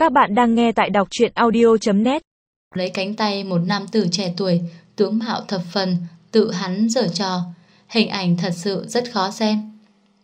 Các bạn đang nghe tại đọc truyện audio.net. Lấy cánh tay một nam tử trẻ tuổi, tướng mạo thập phần, tự hắn giở trò. Hình ảnh thật sự rất khó xem.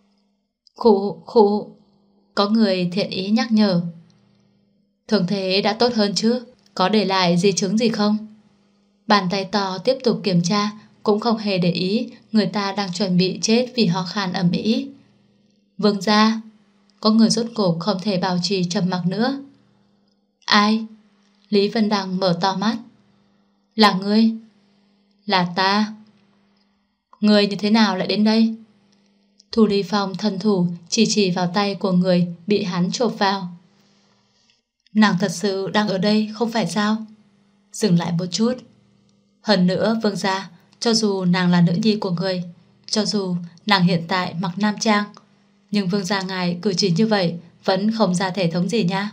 Khụ, có người thiện ý nhắc nhở. Thường thế đã tốt hơn chứ, có để lại di chứng gì không? Bàn tay to tiếp tục kiểm tra, cũng không hề để ý người ta đang chuẩn bị chết vì ho khan ầm ĩ. Vương gia, có người rốt cuộc không thể bảo trì trầm mặc nữa. Ai? Lý Vân Đằng mở to mắt. Là ngươi? Là ta. Ngươi như thế nào lại đến đây? Thu Ly Phong thân thủ chỉ vào tay của người bị hắn chộp vào. Nàng thật sự đang ở đây không phải sao? Dừng lại một chút. Hơn nữa vương gia, cho dù nàng là nữ nhi của người, cho dù nàng hiện tại mặc nam trang, nhưng vương gia ngài cử chỉ như vậy vẫn không ra thể thống gì nha.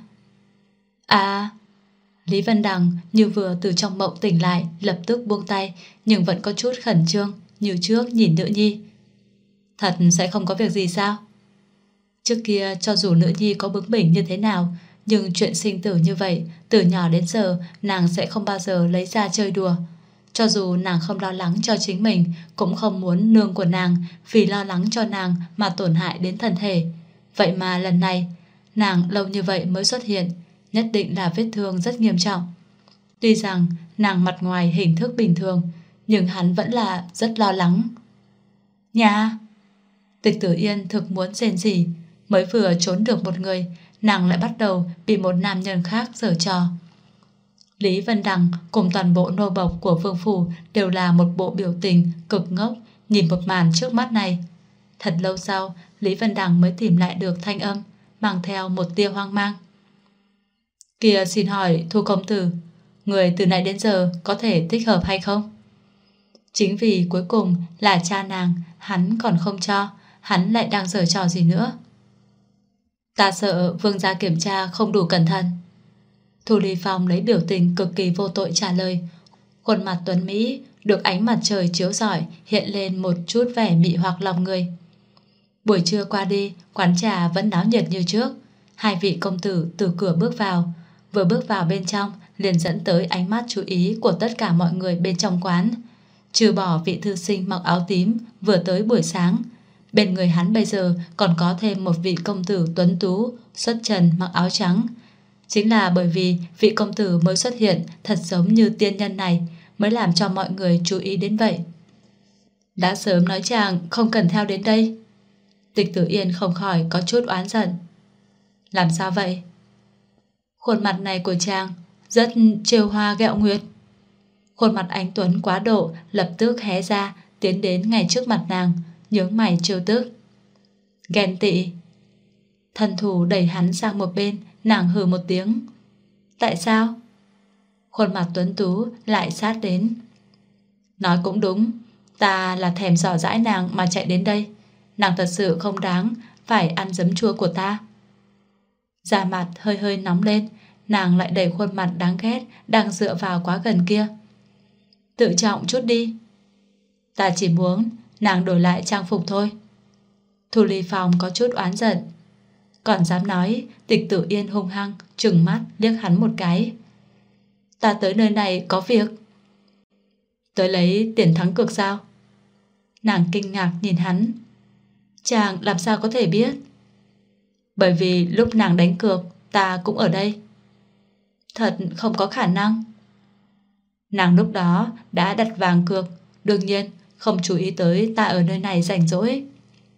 À, Lý Vân Đằng như vừa từ trong mộng tỉnh lại, lập tức buông tay, nhưng vẫn có chút khẩn trương như trước nhìn nữ nhi. Thật sẽ không có việc gì sao? Trước kia cho dù nữ nhi có bướng bỉnh như thế nào, nhưng chuyện sinh tử như vậy, từ nhỏ đến giờ nàng sẽ không bao giờ lấy ra chơi đùa. Cho dù nàng không lo lắng cho chính mình, cũng không muốn nương của nàng vì lo lắng cho nàng mà tổn hại đến thân thể. Vậy mà lần này, nàng lâu như vậy mới xuất hiện, nhất định là vết thương rất nghiêm trọng. Tuy rằng nàng mặt ngoài hình thức bình thường, nhưng hắn vẫn là rất lo lắng. Nhà! Tịch Tử Yên thực muốn rên rỉ, mới vừa trốn được một người, nàng lại bắt đầu bị một nam nhân khác giở trò. Lý Vân Đằng cùng toàn bộ nô bộc của vương phủ đều là một bộ biểu tình cực ngốc nhìn một màn trước mắt này. Thật lâu sau, Lý Vân Đằng mới tìm lại được thanh âm, mang theo một tia hoang mang. Kìa, xin hỏi Thu công tử, người từ nãy đến giờ có thể thích hợp hay không? Chính vì cuối cùng là cha nàng, hắn còn không cho, hắn lại đang giở trò gì nữa? Ta sợ vương gia kiểm tra không đủ cẩn thận. Thu Ly Phong lấy biểu tình cực kỳ vô tội trả lời. Khuôn mặt tuấn Mỹ được ánh mặt trời chiếu rọi hiện lên một chút vẻ mị hoặc lòng người. Buổi trưa qua đi, quán trà vẫn náo nhiệt như trước. Hai vị công tử từ cửa bước vào. Vừa bước vào bên trong liền dẫn tới ánh mắt chú ý của tất cả mọi người bên trong quán. Trừ bỏ vị thư sinh mặc áo tím vừa tới buổi sáng, bên người hắn bây giờ còn có thêm một vị công tử tuấn tú xuất trần mặc áo trắng. Chính là bởi vì vị công tử mới xuất hiện thật giống như tiên nhân này mới làm cho mọi người chú ý đến vậy. Đã sớm nói chàng không cần theo đến đây. Tịch Tử Yên không khỏi có chút oán giận. Làm sao vậy? Khuôn mặt này của chàng rất trêu hoa ghẹo nguyệt. Khuôn mặt anh tuấn quá độ lập tức hé ra, tiến đến ngay trước mặt nàng, nhướng mày trêu tức. Ghen tị. Thân thủ đẩy hắn sang một bên, nàng hừ một tiếng. Tại sao? Khuôn mặt tuấn tú lại sát đến. Nói cũng đúng, ta là thèm dò dãi nàng mà chạy đến đây. Nàng thật sự không đáng phải ăn giấm chua của ta. Da mặt hơi hơi nóng lên, nàng lại đẩy khuôn mặt đáng ghét đang dựa vào quá gần kia. Tự trọng chút đi. Ta chỉ muốn nàng đổi lại trang phục thôi. Thu Ly Phong có chút oán giận. Còn dám nói. Tịch Tử Yên hung hăng trừng mắt liếc hắn một cái. Ta tới nơi này có việc. Tới lấy tiền thắng cược sao? Nàng kinh ngạc nhìn hắn. Chàng làm sao có thể biết? Bởi vì lúc nàng đánh cược ta cũng ở đây. Thật không có khả năng. Nàng lúc đó đã đặt vàng cược, đương nhiên không chú ý tới ta ở nơi này rảnh rỗi.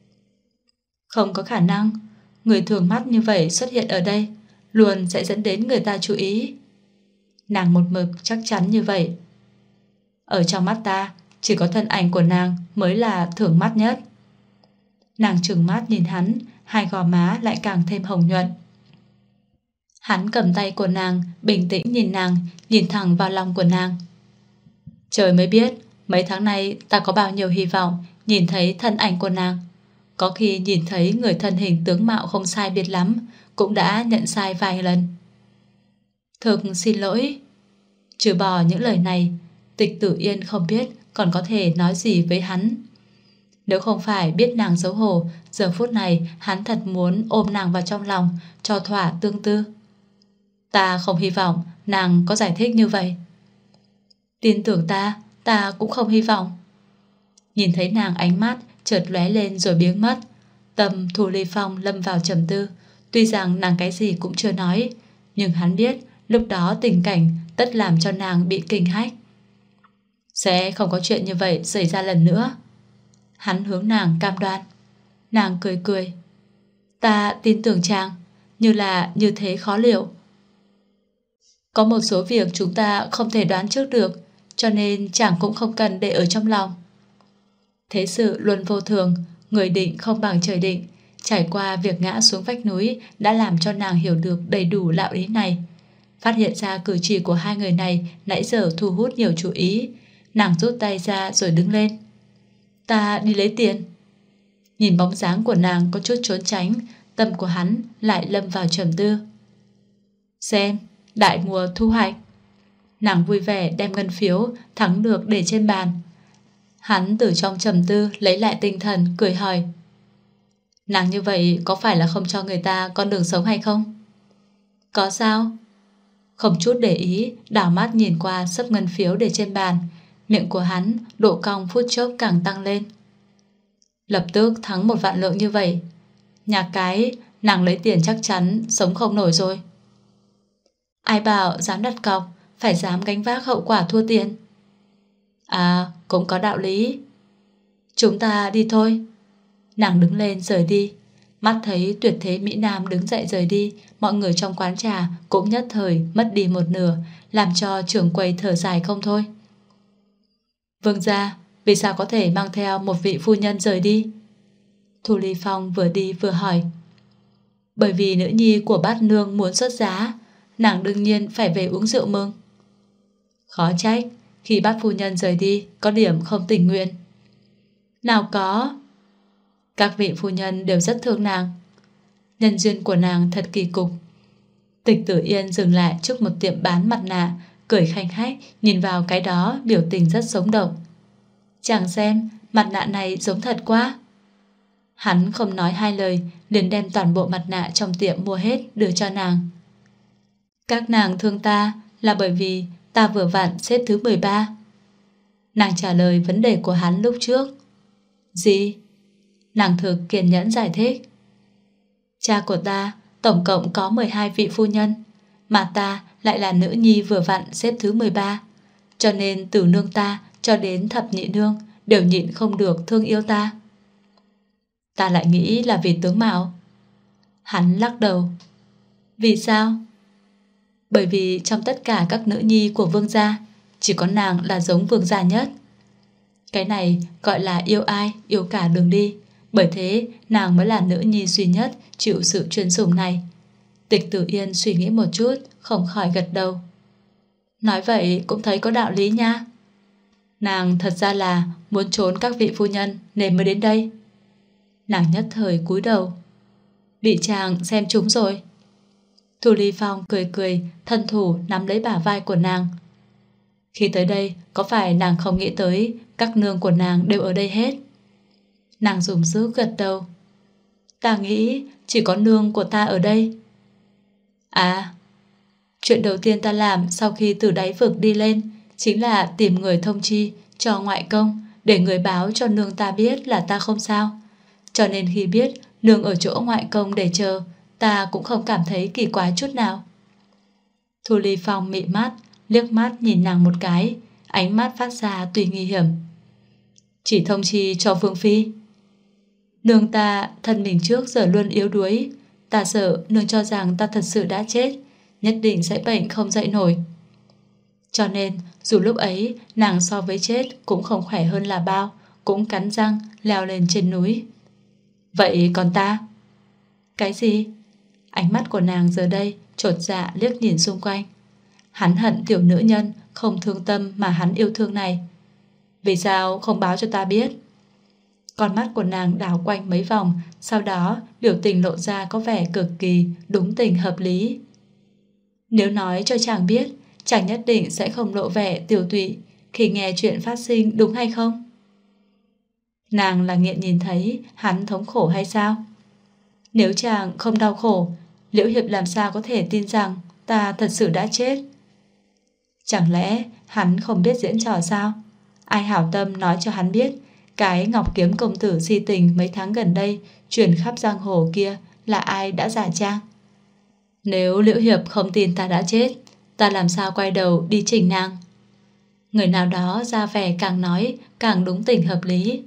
Không có khả năng. Người thường mắt như vậy xuất hiện ở đây luôn sẽ dẫn đến người ta chú ý. Nàng một mực chắc chắn như vậy. Ở trong mắt ta, chỉ có thân ảnh của nàng mới là thưởng mắt nhất. Nàng trừng mắt nhìn hắn, hai gò má lại càng thêm hồng nhuận. Hắn cầm tay của nàng, bình tĩnh nhìn nàng, nhìn thẳng vào lòng của nàng. Trời mới biết, mấy tháng nay ta có bao nhiêu hy vọng nhìn thấy thân ảnh của nàng. Có khi nhìn thấy người thân hình tướng mạo không sai biệt lắm, cũng đã nhận sai vài lần. Thực xin lỗi. Trừ bỏ những lời này, Tịch Tử Yên không biết còn có thể nói gì với hắn. Nếu không phải biết nàng xấu hổ, giờ phút này hắn thật muốn ôm nàng vào trong lòng cho thỏa tương tư. Ta không hy vọng nàng có giải thích như vậy. Tin tưởng ta cũng không hy vọng. Nhìn thấy nàng ánh mắt chợt lóe lên rồi biến mất, tâm Thu Ly Phong lâm vào trầm tư. Tuy rằng nàng cái gì cũng chưa nói, nhưng hắn biết lúc đó tình cảnh tất làm cho nàng bị kinh hách. Sẽ không có chuyện như vậy xảy ra lần nữa. Hắn hướng nàng cam đoan. Nàng cười cười. Ta tin tưởng chàng, như là như thế khó liệu. Có một số việc chúng ta không thể đoán trước được, cho nên chàng cũng không cần để ở trong lòng. Thế sự luôn vô thường, người định không bằng trời định. Trải qua việc ngã xuống vách núi đã làm cho nàng hiểu được đầy đủ đạo lý này. Phát hiện ra cử chỉ của hai người này nãy giờ thu hút nhiều chú ý. Nàng rút tay ra rồi đứng lên. Ta đi lấy tiền. Nhìn bóng dáng của nàng có chút trốn tránh, tâm của hắn lại lâm vào trầm tư. Xem, đại mùa thu hoạch. Nàng vui vẻ đem ngân phiếu thắng được để trên bàn. Hắn từ trong trầm tư lấy lại tinh thần, cười hỏi. Nàng như vậy có phải là không cho người ta con đường sống hay không? Có sao? Không chút để ý, đảo mắt nhìn qua xấp ngân phiếu để trên bàn. Miệng của hắn độ cong phút chốc càng tăng lên. Lập tức thắng 1 vạn lượng như vậy, nhà cái nàng lấy tiền chắc chắn sống không nổi rồi. Ai bảo dám đặt cọc phải dám gánh vác hậu quả thua tiền. À, cũng có đạo lý. Chúng ta đi thôi. Nàng đứng lên rời đi. Mắt thấy tuyệt thế mỹ nam đứng dậy rời đi, mọi người trong quán trà cũng nhất thời mất đi một nửa, làm cho trưởng quầy thở dài không thôi. Vương gia, vì sao có thể mang theo một vị phu nhân rời đi? Thu Ly Phong vừa đi vừa hỏi. Bởi vì nữ nhi của bát nương muốn xuất giá, nàng đương nhiên phải về uống rượu mừng. Khó trách khi bát phu nhân rời đi có điểm không tình nguyện. Nào có, các vị phu nhân đều rất thương nàng. Nhân duyên của nàng thật kỳ cục. Tịch Tử Yên dừng lại trước một tiệm bán mặt nạ, cười khanh khách nhìn vào cái đó, biểu tình rất sống động. Chàng xem, mặt nạ này giống thật quá. Hắn không nói hai lời, liền đem toàn bộ mặt nạ trong tiệm mua hết đưa cho nàng. Các nàng thương ta là bởi vì ta vừa vặn xếp thứ 13. Nàng trả lời vấn đề của hắn lúc trước. Gì? Nàng thực kiên nhẫn giải thích. Cha của ta tổng cộng có 12 vị phu nhân, mà ta lại là nữ nhi vừa vặn xếp thứ 13. Cho nên từ nương ta cho đến thập nhị nương đều nhịn không được thương yêu ta. Ta lại nghĩ là vì tướng mạo. Hắn lắc đầu. Vì sao? Bởi vì trong tất cả các nữ nhi của vương gia, chỉ có nàng là giống vương gia nhất. Cái này gọi là yêu ai yêu cả đường đi. Bởi thế nàng mới là nữ nhi duy nhất chịu sự truyền sủng này. Tịch Tử Yên suy nghĩ một chút, không khỏi gật đầu. Nói vậy cũng thấy có đạo lý nha. Nàng thật ra là muốn trốn các vị phu nhân nên mới đến đây. Nàng nhất thời cúi đầu. Bị chàng xem trúng rồi. Thu Ly Phong cười cười, thân thủ nắm lấy bả vai của nàng. Khi tới đây, có phải nàng không nghĩ tới các nương của nàng đều ở đây hết? Nàng dùng sức gật đầu. Ta nghĩ chỉ có nương của ta ở đây. À, chuyện đầu tiên ta làm sau khi từ đáy vực đi lên chính là tìm người thông chi cho ngoại công, để người báo cho nương ta biết là ta không sao. Cho nên khi biết nương ở chỗ ngoại công để chờ, ta cũng không cảm thấy kỳ quái chút nào. Thu Ly Phong mị mắt, liếc mắt nhìn nàng một cái, ánh mắt phát ra tùy nghi hiểm. Chỉ thông chi cho Vương Phi. Nương ta thân mình trước giờ luôn yếu đuối, ta sợ nương cho rằng ta thật sự đã chết, nhất định sẽ bệnh không dậy nổi. Cho nên dù lúc ấy nàng so với chết cũng không khỏe hơn là bao, cũng cắn răng leo lên trên núi. Vậy còn ta? Cái gì? Ánh mắt của nàng giờ đây chột dạ liếc nhìn xung quanh. Hắn hận tiểu nữ nhân không thương tâm mà hắn yêu thương này. Vì sao không báo cho ta biết? Con mắt của nàng đảo quanh mấy vòng, sau đó biểu tình lộ ra có vẻ cực kỳ đúng tình hợp lý. Nếu nói cho chàng biết, chàng nhất định sẽ không lộ vẻ tiểu tụy khi nghe chuyện phát sinh, đúng hay không? Nàng là nghiện nhìn thấy hắn thống khổ hay sao? Nếu chàng không đau khổ, Liễu Hiệp làm sao có thể tin rằng ta thật sự đã chết. Chẳng lẽ hắn không biết diễn trò sao? Ai hảo tâm nói cho hắn biết cái Ngọc Kiếm công tử si tình mấy tháng gần đây truyền khắp giang hồ kia là ai đã giả trang? Nếu Liễu Hiệp không tin ta đã chết, ta làm sao quay đầu đi chỉnh nàng? Người nào đó ra vẻ càng nói càng đúng tình hợp lý.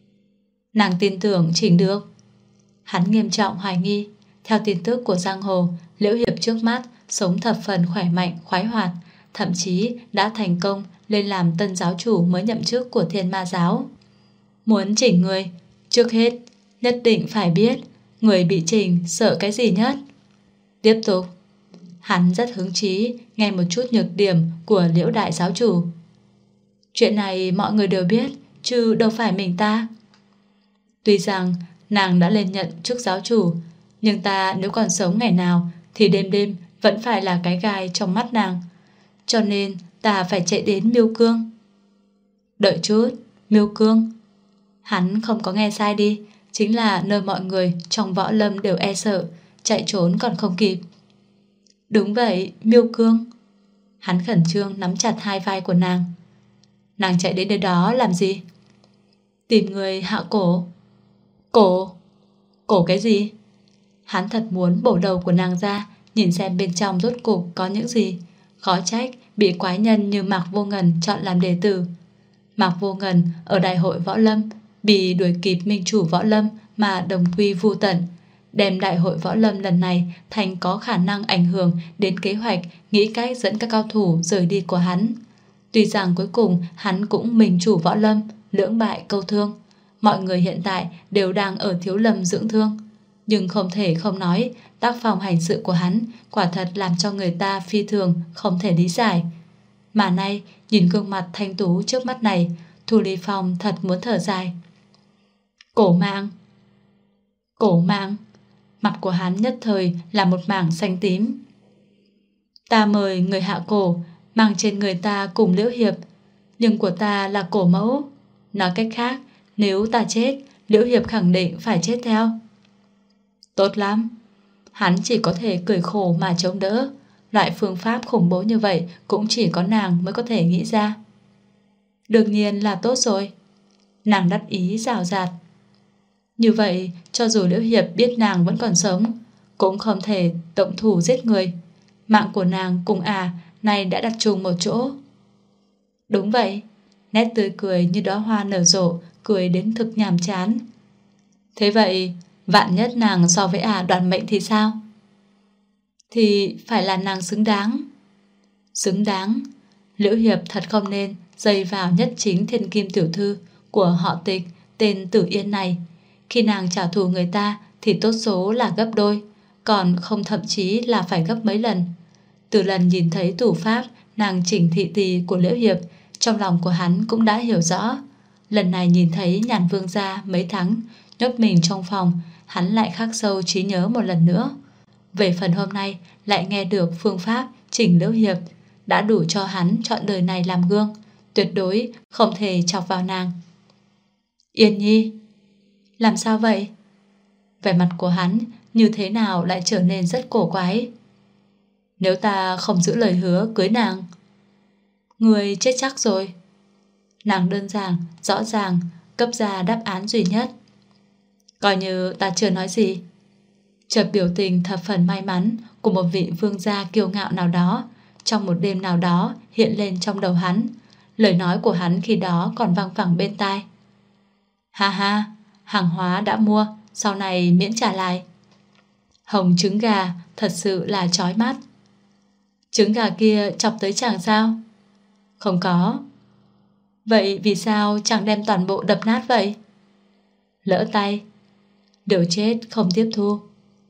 Nàng tin tưởng chỉnh được. Hắn nghiêm trọng hoài nghi. Theo tin tức của giang hồ, Liễu Hiệp trước mắt sống thập phần khỏe mạnh, khoái hoạt, thậm chí đã thành công lên làm tân giáo chủ mới nhậm chức của Thiên Ma giáo. Muốn chỉnh người, trước hết nhất định phải biết người bị chỉnh sợ cái gì nhất. Tiếp tục. Hắn rất hứng chí nghe một chút nhược điểm của Liễu đại giáo chủ. Chuyện này mọi người đều biết, chứ đâu phải mình ta. Tuy rằng nàng đã lên nhận chức giáo chủ, nhưng ta nếu còn sống ngày nào thì đêm đêm vẫn phải là cái gai trong mắt nàng. Cho nên ta phải chạy đến Miêu Cương. Đợi chút, Miêu Cương. Hắn không có nghe sai đi, chính là nơi mọi người trong võ lâm đều e sợ, chạy trốn còn không kịp. Đúng vậy, Miêu Cương. Hắn khẩn trương nắm chặt hai vai của nàng. Nàng chạy đến nơi đó làm gì? Tìm người hạ cổ. Cổ? Cổ cái gì? Hắn thật muốn bổ đầu của nàng ra, nhìn xem bên trong rốt cục có những gì. Khó trách bị quái nhân như Mạc Vô Ngần chọn làm đệ tử. Mạc Vô Ngần ở đại hội võ lâm bị đuổi kịp minh chủ võ lâm mà đồng quy vu tận, đem đại hội võ lâm lần này thành có khả năng ảnh hưởng đến kế hoạch nghĩ cách dẫn các cao thủ rời đi của hắn. Tuy rằng cuối cùng hắn cũng minh chủ võ lâm, lưỡng bại câu thương. Mọi người hiện tại đều đang ở thiếu lâm dưỡng thương, nhưng không thể không nói tác phong hành sự của hắn quả thật làm cho người ta phi thường không thể lý giải. Mà nay nhìn gương mặt thanh tú trước mắt này, Thu Ly Phong thật muốn thở dài. Cổ mạng. Cổ mạng. Mặt của hắn nhất thời là một mảng xanh tím. Ta mời người hạ cổ, mang trên người ta cùng Liễu Hiệp, nhưng của ta là cổ mẫu. Nói cách khác, nếu ta chết, Liễu Hiệp khẳng định phải chết theo. Tốt lắm. Hắn chỉ có thể cười khổ mà chống đỡ. Loại phương pháp khủng bố như vậy cũng chỉ có nàng mới có thể nghĩ ra. Đương nhiên là tốt rồi. Nàng đắc ý rào rạt. Như vậy, cho dù Liễu Hiệp biết nàng vẫn còn sống, cũng không thể động thủ giết người. Mạng của nàng cùng nay đã đặt chung một chỗ. Đúng vậy. Nét tươi cười như đóa hoa nở rộ, cười đến thực nhàm chán. Thế vậy, vạn nhất nàng so với đoạt mệnh thì sao? Thì phải là nàng xứng đáng. Xứng đáng. Liễu Hiệp thật không nên dây vào nhất chính thiên kim tiểu thư của họ Tịch tên Tử Yên này. Khi nàng trả thù người ta thì tốt số là gấp đôi, còn không thậm chí là phải gấp mấy lần. Từ lần nhìn thấy thủ pháp nàng chỉnh thị tỳ của Liễu Hiệp, trong lòng của hắn cũng đã hiểu rõ. Lần này nhìn thấy Nhàn Vương gia mấy tháng nhốt mình trong phòng, hắn lại khắc sâu trí nhớ một lần nữa. Về phần hôm nay lại nghe được phương pháp chỉnh Liễu Hiệp, đã đủ cho hắn chọn đời này làm gương, tuyệt đối không thể chọc vào nàng. Yên Nhi. Làm sao vậy? Vẻ mặt của hắn như thế nào lại trở nên rất cổ quái. Nếu ta không giữ lời hứa cưới nàng, người chết chắc rồi. Nàng đơn giản, rõ ràng cấp ra đáp án duy nhất. Coi như ta chưa nói gì. Chợt biểu tình thập phần may mắn của một vị vương gia kiêu ngạo nào đó trong một đêm nào đó hiện lên trong đầu hắn. Lời nói của hắn khi đó còn vang vẳng bên tai. Ha ha, hàng hóa đã mua, sau này miễn trả lại. Hồng trứng gà thật sự là chói mắt. Trứng gà kia chọc tới chàng sao? Không có. Vậy vì sao chàng đem toàn bộ đập nát vậy? Lỡ tay. Đều chết không tiếp thu.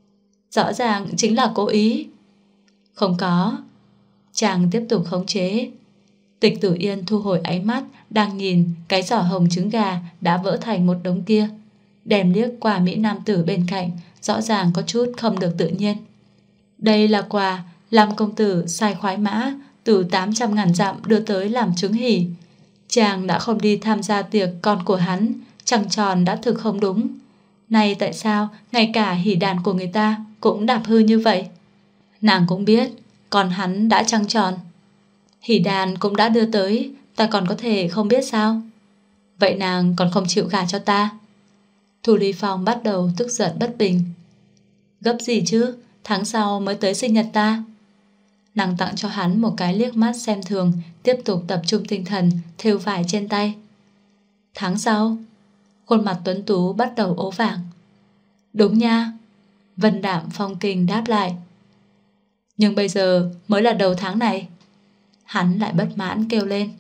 Rõ ràng chính là cố ý. Không có. Chàng tiếp tục khống chế. Tịch Tử Yên thu hồi ánh mắt, đang nhìn cái giỏ hồng trứng gà đã vỡ thành một đống kia, đem liếc qua mỹ nam tử bên cạnh, rõ ràng có chút không được tự nhiên. Đây là quà Lam công tử sai khoái mã từ 800.000 dặm đưa tới làm chứng hỉ. Chàng đã không đi tham gia tiệc con của hắn, trăng tròn đã thực không đúng. Này tại sao ngay cả hỉ đàn của người ta cũng đạp hư như vậy? Nàng cũng biết còn hắn đã trăng tròn. Hỷ đàn cũng đã đưa tới, ta còn có thể không biết sao? Vậy nàng còn không chịu gả cho ta? Thu Ly Phong bắt đầu tức giận bất bình. Gấp gì chứ, tháng sau mới tới sinh nhật ta. Nàng tặng cho hắn một cái liếc mắt xem thường, tiếp tục tập trung tinh thần thêu vải trên tay. Tháng sau? Khuôn mặt tuấn tú bắt đầu ố vàng. Đúng nha. Vân Đạm Phong Kinh đáp lại. Nhưng bây giờ mới là đầu tháng này. Hắn lại bất mãn kêu lên.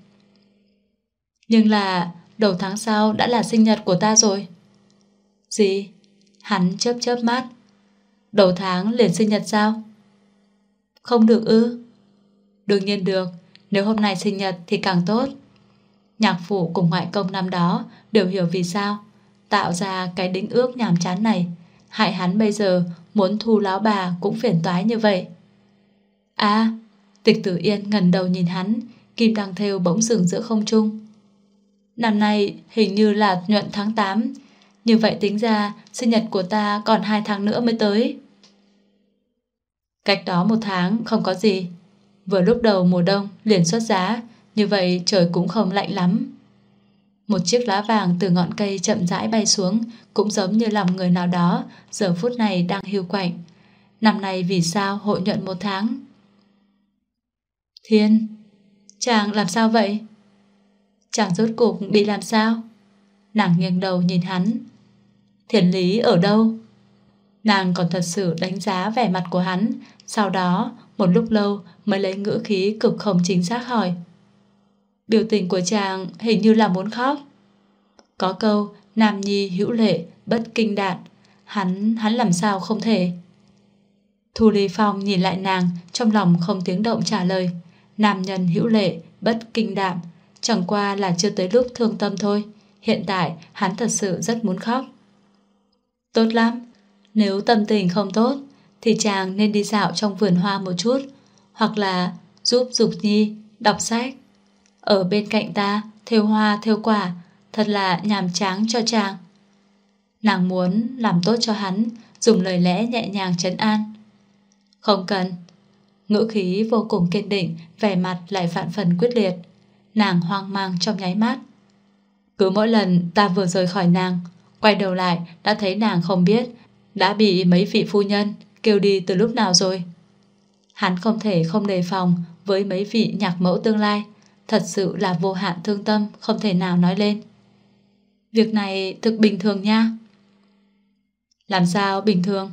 Nhưng là đầu tháng sau đã là sinh nhật của ta rồi. Gì? Hắn chớp chớp mắt. Đầu tháng liền sinh nhật sao? Không được ư? Đương nhiên được, nếu hôm nay sinh nhật thì càng tốt. Nhạc phụ cùng ngoại công năm đó đều hiểu vì sao tạo ra cái đính ước nhàm chán này, hại hắn bây giờ muốn thu lão bà cũng phiền toái như vậy. À, Tịch Tử Yên ngẩng đầu nhìn hắn, kim đang thêu bỗng dừng giữa không trung. Năm nay hình như là nhuận tháng 8, như vậy tính ra sinh nhật của ta còn 2 tháng nữa mới tới. Cách đó 1 tháng không có gì, vừa lúc đầu mùa đông liền xuất giá, như vậy trời cũng không lạnh lắm. Một chiếc lá vàng từ ngọn cây chậm rãi bay xuống, cũng giống như lòng người nào đó giờ phút này đang hiu quạnh. Năm nay vì sao hội nhuận 1 tháng? Thiên, chàng làm sao vậy? Chàng rốt cuộc bị làm sao? Nàng nghiêng đầu nhìn hắn. Thiền lý ở đâu? Nàng còn thật sự đánh giá vẻ mặt của hắn, sau đó một lúc lâu mới lấy ngữ khí cực không chính xác hỏi. Biểu tình của chàng hình như là muốn khóc. Có câu nam nhi hữu lệ bất kinh đạn, hắn làm sao không thể? Thu Ly Phong nhìn lại nàng, trong lòng không tiếng động trả lời. Nam nhân hữu lệ bất kinh đạm, chẳng qua là chưa tới lúc thương tâm thôi. Hiện tại hắn thật sự rất muốn khóc. Tốt lắm, nếu tâm tình không tốt thì chàng nên đi dạo trong vườn hoa một chút, hoặc là giúp Dục Nhi đọc sách. Ở bên cạnh ta thêu hoa thêu quả, thật là nhàm chán cho chàng. Nàng muốn làm tốt cho hắn, dùng lời lẽ nhẹ nhàng trấn an. Không cần. Ngữ khí vô cùng kiên định, vẻ mặt lại vạn phần quyết liệt. Nàng hoang mang trong nháy mắt. Cứ mỗi lần ta vừa rời khỏi nàng, quay đầu lại đã thấy nàng không biết đã bị mấy vị phu nhân kêu đi từ lúc nào rồi. Hắn không thể không đề phòng với mấy vị nhạc mẫu tương lai, thật sự là vô hạn thương tâm, không thể nào nói lên. Việc này thực bình thường nha. Làm sao bình thường?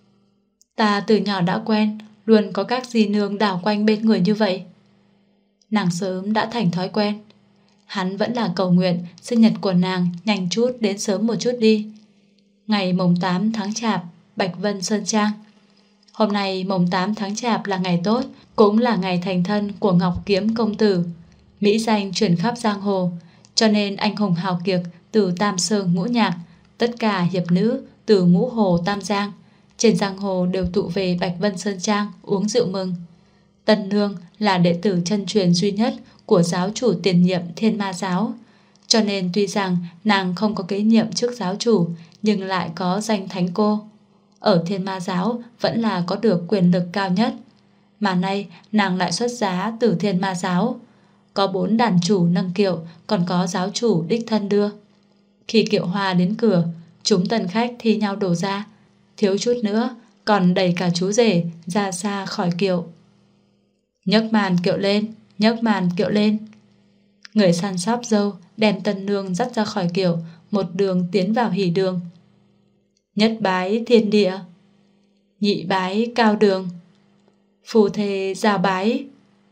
Ta từ nhỏ đã quen, luôn có các di nương đảo quanh bên người như vậy. Nàng sớm đã thành thói quen. Hắn vẫn là cầu nguyện sinh nhật của nàng nhanh chút đến sớm một chút đi. Ngày mùng 8 tháng Chạp, Bạch Vân Sơn Trang. Hôm nay mùng 8 tháng Chạp là ngày tốt, cũng là ngày thành thân của Ngọc Kiếm công tử. Mỹ danh truyền khắp giang hồ, cho nên anh hùng hào kiệt từ Tam Sơn Ngũ Nhạc, tất cả hiệp nữ từ Ngũ Hồ Tam Giang, trên giang hồ đều tụ về Bạch Vân Sơn Trang uống rượu mừng. Tân Nương là đệ tử chân truyền duy nhất của giáo chủ tiền nhiệm Thiên Ma Giáo, cho nên tuy rằng nàng không có kế nhiệm trước giáo chủ, nhưng lại có danh thánh cô. Ở Thiên Ma Giáo vẫn là có được quyền lực cao nhất. Mà nay nàng lại xuất giá từ Thiên Ma Giáo. Có 4 đàn chủ nâng kiệu, còn có giáo chủ đích thân đưa. Khi kiệu hoa đến cửa, chúng tân khách thi nhau đổ ra, thiếu chút nữa còn đẩy cả chú rể ra xa khỏi kiệu. Nhấc màn kiệu lên, nhấc màn kiệu lên. Người săn sóc dâu đem tân nương dắt ra khỏi kiệu, một đường tiến vào hỉ đường. Nhất bái thiên địa, nhị bái cao đường, phù thề giao bái.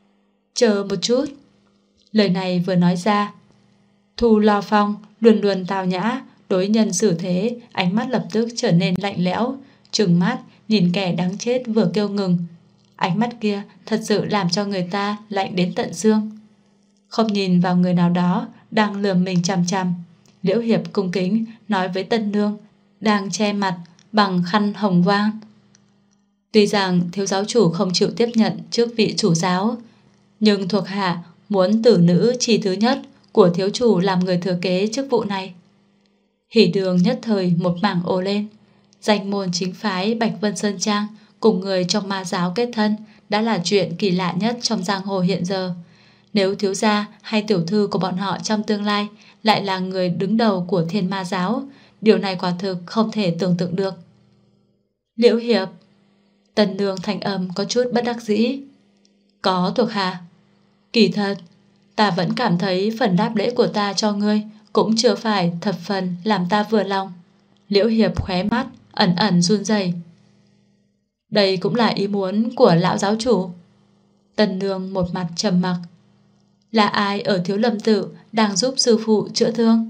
Chờ một chút. Lời này vừa nói ra, Thu Lo Phong luôn luôn tào nhã, đối nhân xử thế, ánh mắt lập tức trở nên lạnh lẽo, trừng mắt nhìn kẻ đáng chết vừa kêu ngừng. Ánh mắt kia thật sự làm cho người ta lạnh đến tận xương. Không nhìn vào người nào đó đang lườm mình chằm chằm, Liễu Hiệp cung kính nói với tân nương đang che mặt bằng khăn hồng vang. Tuy rằng thiếu giáo chủ không chịu tiếp nhận chức vị chủ giáo, nhưng thuộc hạ muốn tử nữ chi thứ nhất của thiếu chủ làm người thừa kế chức vụ này. Hỉ đường nhất thời một mảng ồ lên. Danh môn chính phái Bạch Vân Sơn Trang cùng người trong Ma giáo kết thân, đã là chuyện kỳ lạ nhất trong giang hồ hiện giờ. Nếu thiếu gia hay tiểu thư của bọn họ trong tương lai lại là người đứng đầu của Thiên Ma giáo, điều này quả thực không thể tưởng tượng được. Liễu Hiệp. Tần Nương thanh âm có chút bất đắc dĩ. Có thuộc hạ. Kỳ thật, ta vẫn cảm thấy phần đáp lễ của ta cho ngươi cũng chưa phải thập phần làm ta vừa lòng. Liễu Hiệp khóe mắt ẩn ẩn run rẩy. Đây cũng là ý muốn của lão giáo chủ. Tần Nương một mặt trầm mặc. Là ai ở Thiếu Lâm Tự đang giúp sư phụ chữa thương?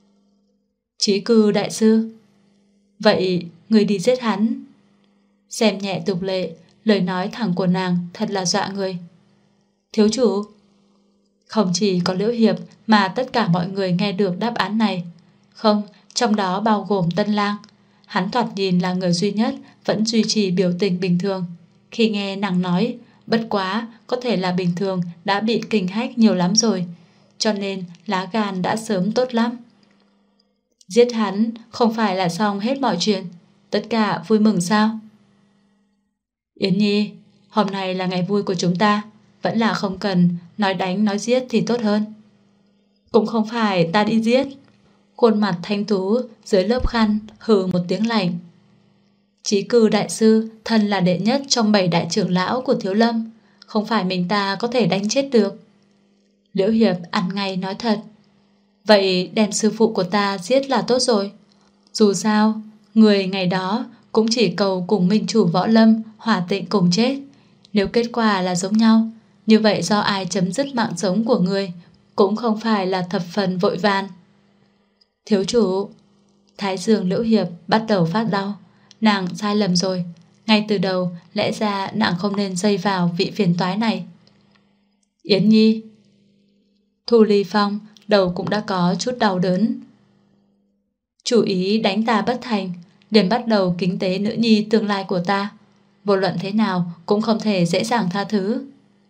Chí Cư đại sư. Vậy người đi giết hắn. Xem nhẹ Tục Lệ, lời nói thẳng của nàng thật là dọa người. Thiếu chủ. Không chỉ có Liễu Hiệp mà tất cả mọi người nghe được đáp án này. Không, trong đó bao gồm Tân Lang. Hắn thoạt nhìn là người duy nhất vẫn duy trì biểu tình bình thường. Khi nghe nàng nói, bất quá có thể là bình thường đã bị kinh hách nhiều lắm rồi, cho nên lá gan đã sớm tốt lắm. Giết hắn không phải là xong hết mọi chuyện, tất cả vui mừng sao? Yến Nhi, hôm nay là ngày vui của chúng ta, vẫn là không cần nói đánh nói giết thì tốt hơn. Cũng không phải ta đi giết. Khuôn mặt thanh tú dưới lớp khăn hừ một tiếng lạnh. Chí Cư đại sư thân là đệ nhất trong 7 đại trưởng lão của Thiếu Lâm, không phải mình ta có thể đánh chết được. Liễu Hiệp ăn ngay nói thật. Vậy đem sư phụ của ta giết là tốt rồi. Dù sao, người ngày đó cũng chỉ cầu cùng minh chủ Võ Lâm hòa tịnh cùng chết. Nếu kết quả là giống nhau, như vậy do ai chấm dứt mạng sống của người cũng không phải là thập phần vội vàng. Thiếu chủ. Thái dương Liễu Hiệp bắt đầu phát đau. Nàng sai lầm rồi. Ngay từ đầu lẽ ra nàng không nên dây vào vị phiền toái này. Yến Nhi. Thu Ly Phong đầu cũng đã có chút đau đớn. Chủ ý đánh ta bất thành, liền bắt đầu kính tế nữ nhi tương lai của ta. Vô luận thế nào cũng không thể dễ dàng tha thứ.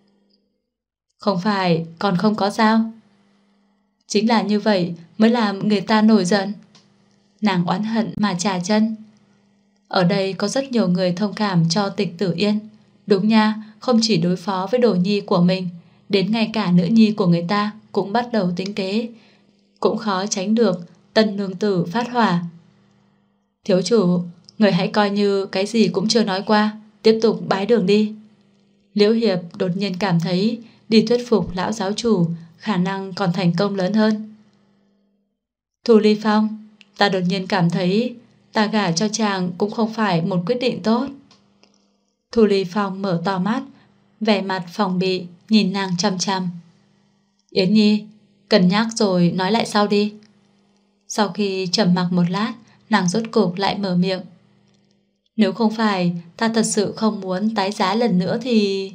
Không phải còn không có sao? Chính là như vậy mới làm người ta nổi giận. Nàng oán hận mà trà chân. Ở đây có rất nhiều người thông cảm cho Tịch Tử Yên. Đúng nha, không chỉ đối phó với đồ nhi của mình, đến ngay cả nữ nhi của người ta cũng bắt đầu tính kế. Cũng khó tránh được Tân nương tử phát hỏa. Thiếu chủ, người hãy coi như cái gì cũng chưa nói qua, tiếp tục bái đường đi. Liễu Hiệp đột nhiên cảm thấy đi thuyết phục lão giáo chủ khả năng còn thành công lớn hơn. Thu Ly Phong, ta đột nhiên cảm thấy ta gả cho chàng cũng không phải một quyết định tốt. Thu Ly Phong mở to mắt, vẻ mặt phòng bị, nhìn nàng chăm chăm. Yến Nhi, cân nhắc rồi nói lại sau đi. Sau khi trầm mặc một lát, nàng rốt cục lại mở miệng. Nếu không phải ta thật sự không muốn tái giá lần nữa thì...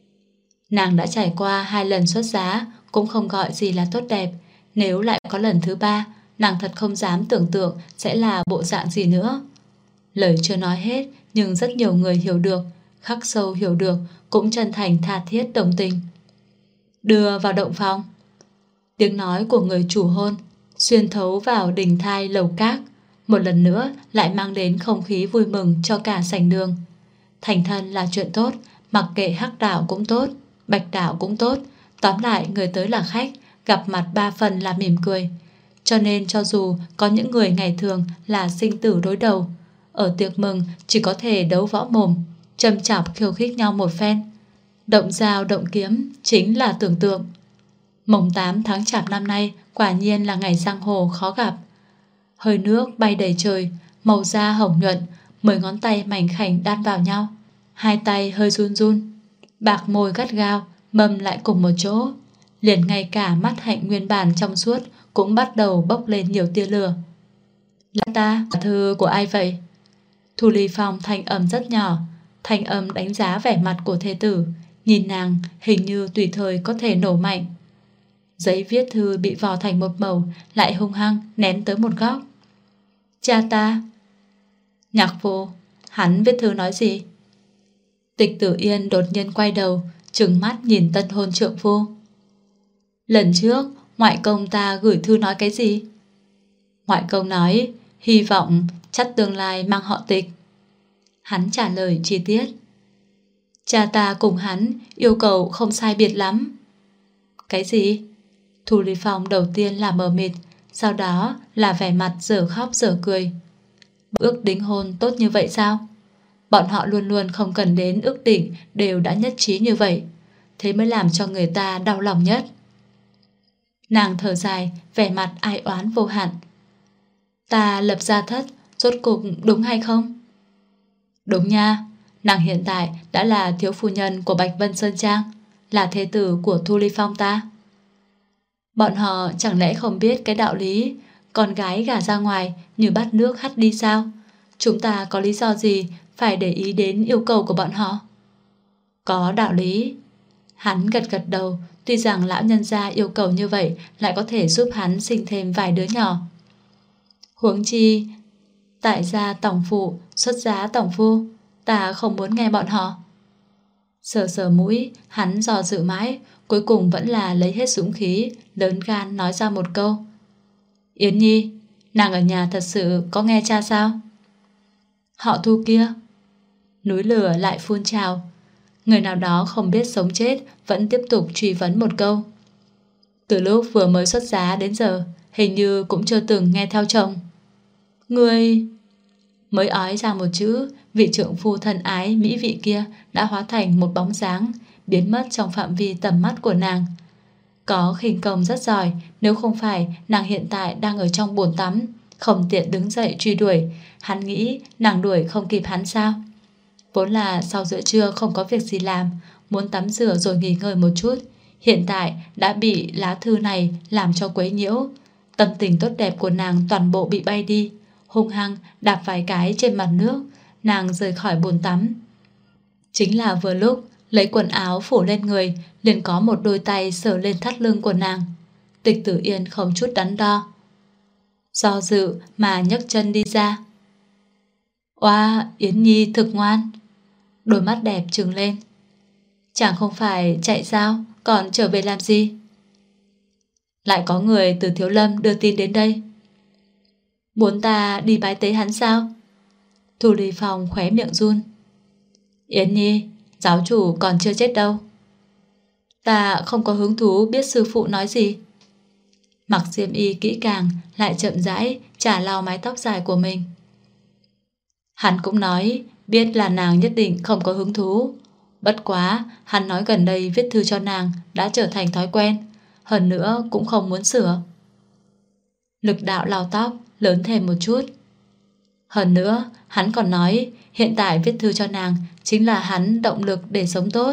Nàng đã trải qua 2 lần xuất giá, cũng không gọi gì là tốt đẹp. Nếu lại có lần thứ 3, nàng thật không dám tưởng tượng sẽ là bộ dạng gì nữa. Lời chưa nói hết, nhưng rất nhiều người hiểu được, khắc sâu hiểu được, cũng chân thành tha thiết đồng tình. Đưa vào động phòng. Tiếng nói của người chủ hôn xuyên thấu vào đình thai lầu các, một lần nữa lại mang đến không khí vui mừng cho cả sảnh đường. Thành thân là chuyện tốt, mặc kệ hắc đạo cũng tốt, bạch đạo cũng tốt, tóm lại người tới là khách, gặp mặt 3 phần là mỉm cười. Cho nên cho dù có những người ngày thường là sinh tử đối đầu, ở tiệc mừng chỉ có thể đấu võ mồm, châm chọc khiêu khích nhau một phen. Động dao động kiếm chính là tưởng tượng. Mồng 8 tháng Chạp năm nay quả nhiên là ngày giang hồ khó gặp. Hơi nước bay đầy trời, màu da hồng nhuận, 10 ngón tay mảnh khảnh đan vào nhau, 2 tay hơi run run, bạc môi gắt gao mầm lại cùng một chỗ, liền ngay cả mắt hạnh nguyên bản trong suốt cũng bắt đầu bốc lên nhiều tia lửa. Là ta, thư của ai vậy? Thu Ly Phong thanh âm rất nhỏ, thanh âm đánh giá vẻ mặt của thê tử, nhìn nàng hình như tùy thời có thể nổ mạnh. Giấy viết thư bị vò thành một mẩu, lại hung hăng ném tới một góc. Cha ta. Nhạc Phu, hắn viết thư nói gì? Tịch Tử Yên đột nhiên quay đầu, trừng mắt nhìn tân hôn trượng phu. Lần trước ngoại công ta gửi thư nói cái gì? Ngoại công nói hy vọng chắc tương lai mang họ Tịch. Hắn trả lời chi tiết. Cha ta cùng hắn yêu cầu không sai biệt lắm. Cái gì? Thu Ly Phong đầu tiên là mờ mịt, sau đó là vẻ mặt dở khóc dở cười. Ước đính hôn tốt như vậy sao? Bọn họ luôn luôn không cần đến ước định đều đã nhất trí như vậy. Thế mới làm cho người ta đau lòng nhất. Nàng thở dài, vẻ mặt ai oán vô hạn. Ta lập gia thất, rốt cục đúng hay không? Đúng nha, nàng hiện tại đã là thiếu phu nhân của Bạch Vân Sơn Trang, là thê tử của Thu Ly Phong ta. Bọn họ chẳng lẽ không biết cái đạo lý con gái gả ra ngoài như bát nước hắt đi sao? Chúng ta có lý do gì phải để ý đến yêu cầu của bọn họ? Có đạo lý. Hắn gật gật đầu, tuy rằng lão nhân gia yêu cầu như vậy lại có thể giúp hắn sinh thêm vài đứa nhỏ. Huống chi, tại gia tổng phụ, xuất giá tổng phu, ta không muốn nghe bọn họ. Sờ sờ mũi, hắn dò dự mãi, cuối cùng vẫn là lấy hết dũng khí, lớn gan nói ra một câu. Yến Nhi, nàng ở nhà thật sự có nghe cha sao? Họ Thu kia. Núi lửa lại phun trào. Người nào đó không biết sống chết vẫn tiếp tục truy vấn một câu. Từ lúc vừa mới xuất giá đến giờ, hình như cũng chưa từng nghe theo chồng. Người... Mới ói ra một chữ, vị trượng phu thân ái mỹ vị kia đã hóa thành một bóng dáng, biến mất trong phạm vi tầm mắt của nàng. Có khinh công rất giỏi, nếu không phải nàng hiện tại đang ở trong bồn tắm, không tiện đứng dậy truy đuổi, hắn nghĩ nàng đuổi không kịp hắn sao? Vốn là sau giữa trưa không có việc gì làm, muốn tắm rửa rồi nghỉ ngơi một chút, hiện tại đã bị lá thư này làm cho quấy nhiễu. Tâm tình tốt đẹp của nàng toàn bộ bị bay đi, hung hăng đạp vài cái trên mặt nước, nàng rời khỏi bồn tắm. Chính là vừa lúc lấy quần áo phủ lên người, liền có một đôi tay sờ lên thắt lưng của nàng. Tịch Tử Yên không chút đắn đo, do dự mà nhấc chân đi ra. Oa, Yến Nhi thực ngoan. Đôi mắt đẹp trừng lên. Chẳng không phải chạy sao, còn trở về làm gì? Lại có người từ Thiếu Lâm đưa tin đến đây. Muốn ta đi bái tế hắn sao? Thu Ly Phong khóe miệng run. Yến Nhi, giáo chủ còn chưa chết đâu. Ta không có hứng thú biết sư phụ nói gì. Mặc xiêm y kỹ càng, lại chậm rãi chả lau mái tóc dài của mình. Hắn cũng nói biết là nàng nhất định không có hứng thú. Bất quá, hắn nói gần đây viết thư cho nàng đã trở thành thói quen, hơn nữa cũng không muốn sửa. Lực đạo lau tóc lớn thêm một chút. Hơn nữa, hắn còn nói hiện tại viết thư cho nàng chính là hắn động lực để sống tốt.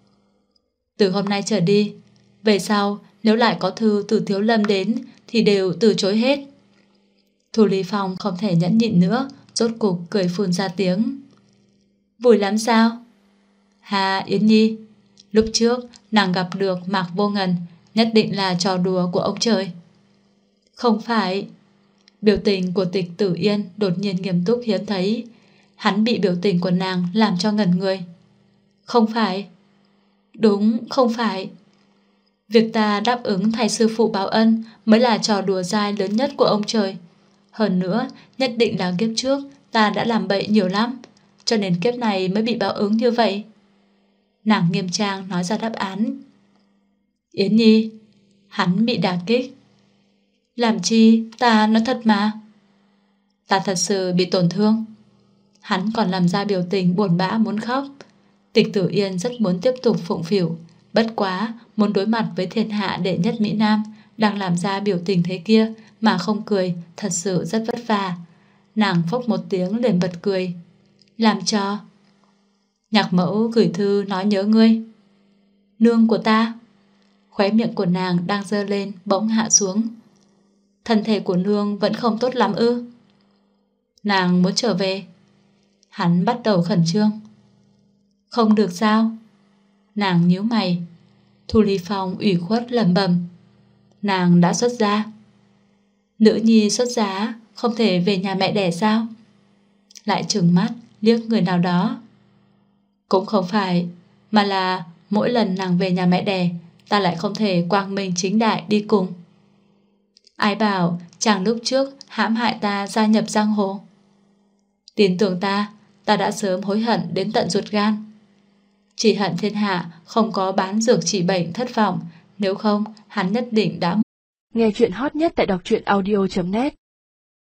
Từ hôm nay trở đi, về sau nếu lại có thư từ Thiếu Lâm đến thì đều từ chối hết. Thu Ly Phong không thể nhẫn nhịn nữa, rốt cục cười phun ra tiếng. Vui lắm sao? Hà Yến Nhi, lúc trước nàng gặp được Mạc Vô Ngần, nhất định là trò đùa của ông trời. Không phải. Biểu tình của Tịch Tử Yên đột nhiên nghiêm túc hiếm thấy. Hắn bị biểu tình của nàng làm cho ngẩn người. Không phải. Đúng, không phải. Việc ta đáp ứng thay sư phụ báo ân mới là trò đùa dai lớn nhất của ông trời. Hơn nữa, nhất định là kiếp trước ta đã làm bậy nhiều lắm, cho nên kiếp này mới bị báo ứng như vậy. Nàng nghiêm trang nói ra đáp án. Yến Nhi, hắn bị đả kích. Làm chi, ta nói thật mà. Ta thật sự bị tổn thương. Hắn còn làm ra biểu tình buồn bã muốn khóc. Tịch Tử Yên rất muốn tiếp tục phụng phịu, bất quá muốn đối mặt với thiên hạ đệ nhất Mỹ Nam đang làm ra biểu tình thế kia mà không cười, thật sự rất vất vả. Nàng phốc một tiếng liền bật cười. Làm cho Nhạc Mẫu gửi thư nói nhớ ngươi. Nương của ta. Khóe miệng của nàng đang giơ lên bỗng hạ xuống. Thân thể của nương vẫn không tốt lắm ư? Nàng muốn trở về. Hắn bắt đầu khẩn trương. Không được sao? Nàng nhíu mày. Thu Ly Phong ủy khuất lẩm bẩm. Nàng đã xuất gia. Nữ nhi xuất giá không thể về nhà mẹ đẻ sao? Lại trừng mắt liếc người nào đó. Cũng không phải, mà là mỗi lần nàng về nhà mẹ đẻ, ta lại không thể quang minh chính đại đi cùng. Ai bảo chàng lúc trước hãm hại ta gia nhập giang hồ? Tin tưởng ta, ta đã sớm hối hận đến tận ruột gan. Chỉ hận thiên hạ không có bán dược trị bệnh thất vọng, nếu không hắn nhất định đã. Nghe chuyện hot nhất tại đọc truyện audio.net